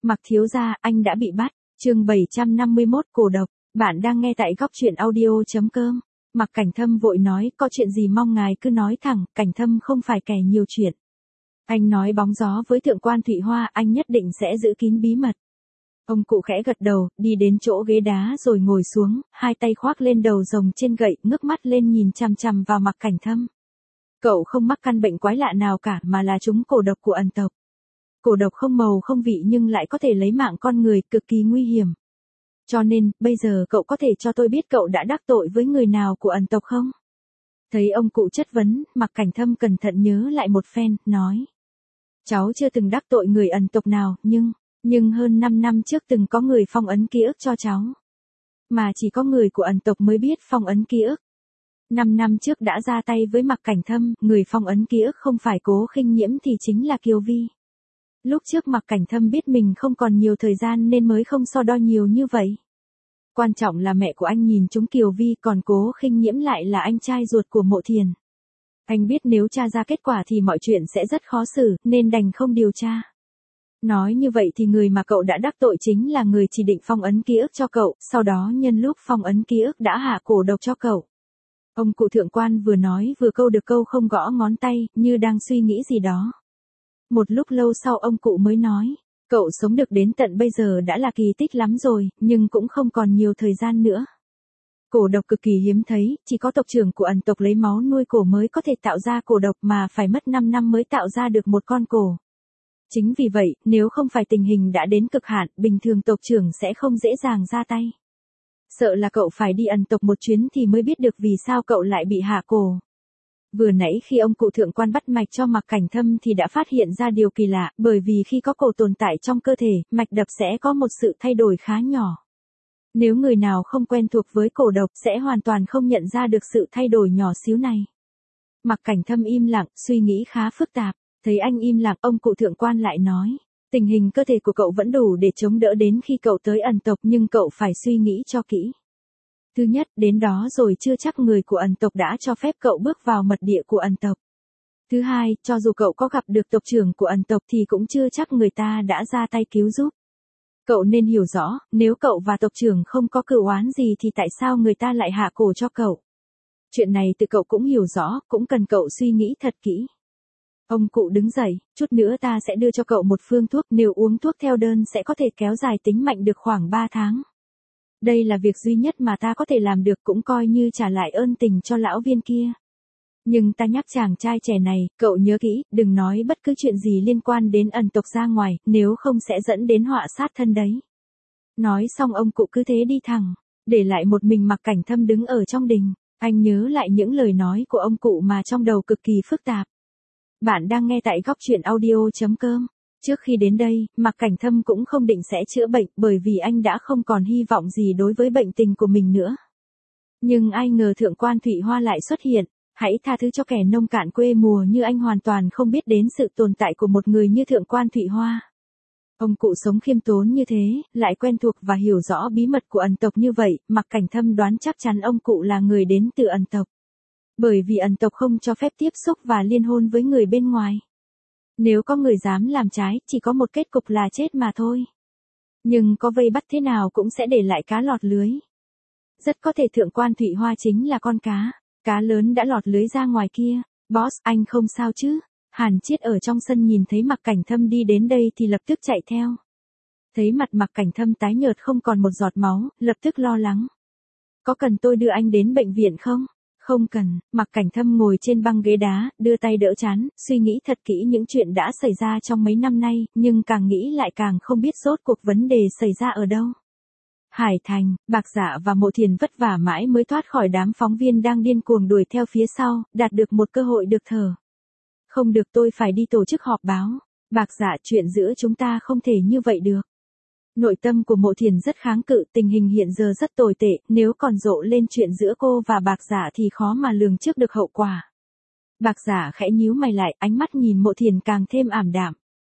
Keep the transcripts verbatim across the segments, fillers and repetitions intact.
Mạc thiếu gia, anh đã bị bắt. Chương bảy trăm năm mươi mốt cổ độc. Bạn đang nghe tại góc truyện audio.com. Mạc Cảnh Thâm vội nói, có chuyện gì mong ngài cứ nói thẳng, Cảnh Thâm không phải kẻ nhiều chuyện. Anh nói bóng gió với thượng quan Thụy Hoa, anh nhất định sẽ giữ kín bí mật. Ông cụ khẽ gật đầu, đi đến chỗ ghế đá rồi ngồi xuống, hai tay khoác lên đầu rồng trên gậy, ngước mắt lên nhìn chằm chằm vào Mạc Cảnh Thâm. Cậu không mắc căn bệnh quái lạ nào cả mà là chúng cổ độc của ẩn tộc. Cổ độc không màu không vị nhưng lại có thể lấy mạng con người, cực kỳ nguy hiểm. Cho nên, bây giờ cậu có thể cho tôi biết cậu đã đắc tội với người nào của ẩn tộc không? Thấy ông cụ chất vấn, Mạc Cảnh Thâm cẩn thận nhớ lại một phen, nói. Cháu chưa từng đắc tội người ẩn tộc nào, nhưng, nhưng hơn năm năm trước từng có người phong ấn ký ức cho cháu. Mà chỉ có người của ẩn tộc mới biết phong ấn ký ức. Năm năm trước đã ra tay với Mạc Cảnh Thâm, người phong ấn ký ức không phải Cố Khinh Nhiễm thì chính là Kiều Vi. Lúc trước Mạc Cảnh Thâm biết mình không còn nhiều thời gian nên mới không so đo nhiều như vậy. Quan trọng là mẹ của anh nhìn chúng Kiều Vi, còn Cố Khinh Nhiễm lại là anh trai ruột của Mộ Thiền. Anh biết nếu tra ra kết quả thì mọi chuyện sẽ rất khó xử, nên đành không điều tra. Nói như vậy thì người mà cậu đã đắc tội chính là người chỉ định phong ấn ký ức cho cậu, sau đó nhân lúc phong ấn ký ức đã hạ cổ độc cho cậu. Ông cụ thượng quan vừa nói vừa câu được câu không gõ ngón tay, như đang suy nghĩ gì đó. Một lúc lâu sau ông cụ mới nói, cậu sống được đến tận bây giờ đã là kỳ tích lắm rồi, nhưng cũng không còn nhiều thời gian nữa. Cổ độc cực kỳ hiếm thấy, chỉ có tộc trưởng của ẩn tộc lấy máu nuôi cổ mới có thể tạo ra cổ độc mà phải mất năm năm mới tạo ra được một con cổ. Chính vì vậy, nếu không phải tình hình đã đến cực hạn, bình thường tộc trưởng sẽ không dễ dàng ra tay. Sợ là cậu phải đi ẩn tộc một chuyến thì mới biết được vì sao cậu lại bị hạ cổ. Vừa nãy khi ông cụ thượng quan bắt mạch cho Mạc Cảnh Thâm thì đã phát hiện ra điều kỳ lạ, bởi vì khi có cổ tồn tại trong cơ thể, mạch đập sẽ có một sự thay đổi khá nhỏ. Nếu người nào không quen thuộc với cổ độc sẽ hoàn toàn không nhận ra được sự thay đổi nhỏ xíu này. Mạc Cảnh Thâm im lặng, suy nghĩ khá phức tạp, thấy anh im lặng, ông cụ thượng quan lại nói, tình hình cơ thể của cậu vẫn đủ để chống đỡ đến khi cậu tới ẩn tộc nhưng cậu phải suy nghĩ cho kỹ. Thứ nhất, đến đó rồi chưa chắc người của ẩn tộc đã cho phép cậu bước vào mật địa của ẩn tộc. Thứ hai, cho dù cậu có gặp được tộc trưởng của ẩn tộc thì cũng chưa chắc người ta đã ra tay cứu giúp. Cậu nên hiểu rõ, nếu cậu và tộc trưởng không có cửu oán gì thì tại sao người ta lại hạ cổ cho cậu. Chuyện này tự cậu cũng hiểu rõ, cũng cần cậu suy nghĩ thật kỹ. Ông cụ đứng dậy, chút nữa ta sẽ đưa cho cậu một phương thuốc, nếu uống thuốc theo đơn sẽ có thể kéo dài tính mạnh được khoảng ba tháng. Đây là việc duy nhất mà ta có thể làm được, cũng coi như trả lại ơn tình cho lão viên kia. Nhưng ta nhắc chàng trai trẻ này, cậu nhớ kỹ, đừng nói bất cứ chuyện gì liên quan đến ẩn tộc ra ngoài, nếu không sẽ dẫn đến họa sát thân đấy. Nói xong ông cụ cứ thế đi thẳng, để lại một mình Mạc Cảnh Thâm đứng ở trong đình. Anh nhớ lại những lời nói của ông cụ mà trong đầu cực kỳ phức tạp. Bạn đang nghe tại góc truyện audio.com. Trước khi đến đây, Mạc Cảnh Thâm cũng không định sẽ chữa bệnh bởi vì anh đã không còn hy vọng gì đối với bệnh tình của mình nữa. Nhưng ai ngờ thượng quan Thụy Hoa lại xuất hiện, hãy tha thứ cho kẻ nông cạn quê mùa như anh hoàn toàn không biết đến sự tồn tại của một người như thượng quan Thụy Hoa. Ông cụ sống khiêm tốn như thế, lại quen thuộc và hiểu rõ bí mật của ẩn tộc như vậy, Mạc Cảnh Thâm đoán chắc chắn ông cụ là người đến từ ẩn tộc. Bởi vì ẩn tộc không cho phép tiếp xúc và liên hôn với người bên ngoài. Nếu có người dám làm trái, chỉ có một kết cục là chết mà thôi. Nhưng có vây bắt thế nào cũng sẽ để lại cá lọt lưới. Rất có thể thượng quan Thụy Hoa chính là con cá, cá lớn đã lọt lưới ra ngoài kia. Boss, anh không sao chứ? Hàn Chiết ở trong sân nhìn thấy Mạc Cảnh Thâm đi đến đây thì lập tức chạy theo. Thấy mặt Mạc Cảnh Thâm tái nhợt không còn một giọt máu, lập tức lo lắng. Có cần tôi đưa anh đến bệnh viện không? Không cần. Mạc Cảnh Thâm ngồi trên băng ghế đá, đưa tay đỡ trán, suy nghĩ thật kỹ những chuyện đã xảy ra trong mấy năm nay, nhưng càng nghĩ lại càng không biết rốt cuộc vấn đề xảy ra ở đâu. Hải Thành, Bạc Dạ và Mộ Thiền vất vả mãi mới thoát khỏi đám phóng viên đang điên cuồng đuổi theo phía sau, đạt được một cơ hội được thở. Không được, tôi phải đi tổ chức họp báo. Bạc Dạ, chuyện giữa chúng ta không thể như vậy được. Nội tâm của Mộ Thiền rất kháng cự, tình hình hiện giờ rất tồi tệ, nếu còn rộ lên chuyện giữa cô và Bạc Dạ thì khó mà lường trước được hậu quả. Bạc Dạ khẽ nhíu mày lại, ánh mắt nhìn Mộ Thiền càng thêm ảm đạm.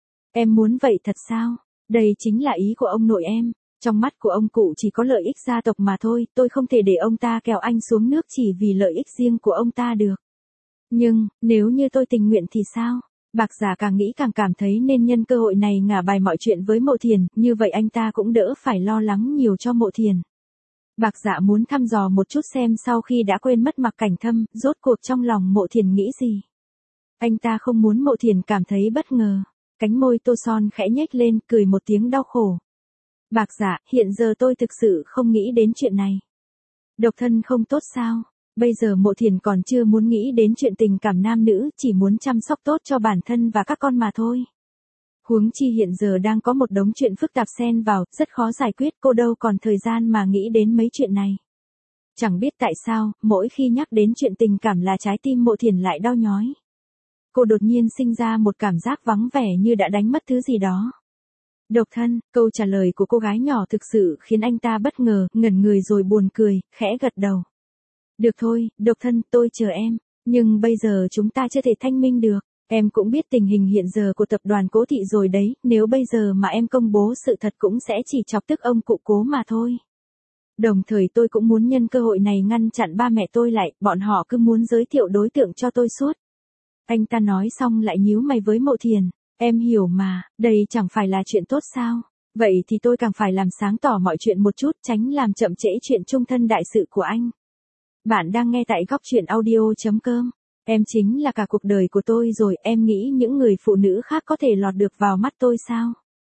Em muốn vậy thật sao? Đây chính là ý của ông nội em. Trong mắt của ông cụ chỉ có lợi ích gia tộc mà thôi, tôi không thể để ông ta kéo anh xuống nước chỉ vì lợi ích riêng của ông ta được. Nhưng, nếu như tôi tình nguyện thì sao? Bạc Giả càng nghĩ càng cảm thấy nên nhân cơ hội này ngả bài mọi chuyện với Mộ Thiền, như vậy anh ta cũng đỡ phải lo lắng nhiều cho Mộ Thiền. Bạc Dạ muốn thăm dò một chút xem sau khi đã quên mất Mạc Cảnh Thâm, rốt cuộc trong lòng Mộ Thiền nghĩ gì. Anh ta không muốn Mộ Thiền cảm thấy bất ngờ. Cánh môi Tô Son khẽ nhếch lên, cười một tiếng đau khổ. Bạc Dạ, hiện giờ tôi thực sự không nghĩ đến chuyện này. Độc thân không tốt sao? Bây giờ Mộ Thiền còn chưa muốn nghĩ đến chuyện tình cảm nam nữ, chỉ muốn chăm sóc tốt cho bản thân và các con mà thôi. Huống chi hiện giờ đang có một đống chuyện phức tạp xen vào, rất khó giải quyết, cô đâu còn thời gian mà nghĩ đến mấy chuyện này. Chẳng biết tại sao, mỗi khi nhắc đến chuyện tình cảm là trái tim Mộ Thiền lại đau nhói. Cô đột nhiên sinh ra một cảm giác vắng vẻ như đã đánh mất thứ gì đó. Độc thân, câu trả lời của cô gái nhỏ thực sự khiến anh ta bất ngờ, ngẩn người rồi buồn cười, khẽ gật đầu. Được thôi, độc thân, tôi chờ em, nhưng bây giờ chúng ta chưa thể thanh minh được. Em cũng biết tình hình hiện giờ của tập đoàn Cố Thị rồi đấy, nếu bây giờ mà em công bố sự thật cũng sẽ chỉ chọc tức ông cụ Cố mà thôi. Đồng thời tôi cũng muốn nhân cơ hội này ngăn chặn ba mẹ tôi lại, bọn họ cứ muốn giới thiệu đối tượng cho tôi suốt. Anh ta nói xong lại nhíu mày với Mộ Thiền, em hiểu mà, đây chẳng phải là chuyện tốt sao, vậy thì tôi càng phải làm sáng tỏ mọi chuyện một chút, tránh làm chậm trễ chuyện chung thân đại sự của anh. Bạn đang nghe tại góc truyện audio chấm com. Em chính là cả cuộc đời của tôi rồi, em nghĩ những người phụ nữ khác có thể lọt được vào mắt tôi sao?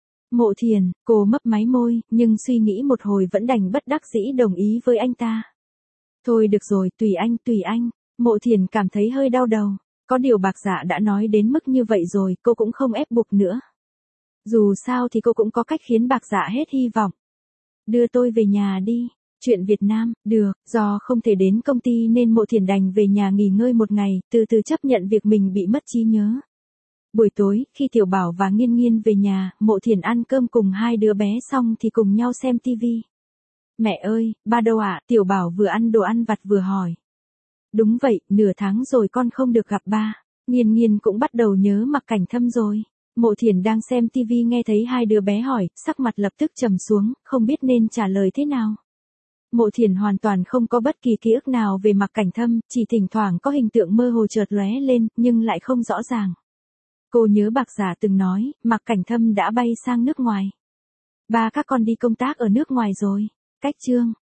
Mộ Thiền, cô mấp máy môi, nhưng suy nghĩ một hồi vẫn đành bất đắc dĩ đồng ý với anh ta. Thôi được rồi, tùy anh, tùy anh. Mộ Thiền cảm thấy hơi đau đầu. Có điều Bạc Dạ đã nói đến mức như vậy rồi, cô cũng không ép buộc nữa. Dù sao thì cô cũng có cách khiến Bạc Dạ hết hy vọng. Đưa tôi về nhà đi. Chuyện Việt Nam, được, do không thể đến công ty nên Mộ Thiền đành về nhà nghỉ ngơi một ngày, từ từ chấp nhận việc mình bị mất trí nhớ. Buổi tối, khi Tiểu Bảo và Nghiên Nghiên về nhà, Mộ Thiền ăn cơm cùng hai đứa bé xong thì cùng nhau xem tivi. Mẹ ơi, ba đâu ạ? Tiểu Bảo vừa ăn đồ ăn vặt vừa hỏi. Đúng vậy, nửa tháng rồi con không được gặp ba. Nghiên Nghiên cũng bắt đầu nhớ Mạc Cảnh Thâm rồi. Mộ Thiền đang xem tivi nghe thấy hai đứa bé hỏi, sắc mặt lập tức trầm xuống, không biết nên trả lời thế nào. Mộ Thiền hoàn toàn không có bất kỳ ký ức nào về Mạc Cảnh Thâm, chỉ thỉnh thoảng có hình tượng mơ hồ chợt lóe lên, nhưng lại không rõ ràng. Cô nhớ Bạc Giả từng nói, Mạc Cảnh Thâm đã bay sang nước ngoài. Ba các con đi công tác ở nước ngoài rồi. Cách chương